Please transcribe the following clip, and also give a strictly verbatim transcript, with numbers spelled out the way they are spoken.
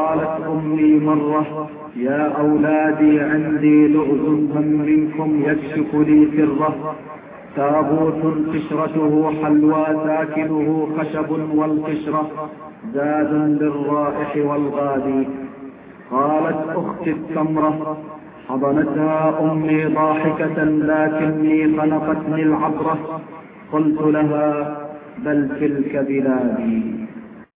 قالت أمي مرة: يا أولادي عندي لغز من منكم يكشف لي سره، تابوت قشرته حلوى تاكله خشب والقشرة، زاد للرائح والغادي. قالت أختي التمرة: حضنتها أمي ضاحكة لكني خنقتني العبرة. قلت لها: بل تلك بلادي.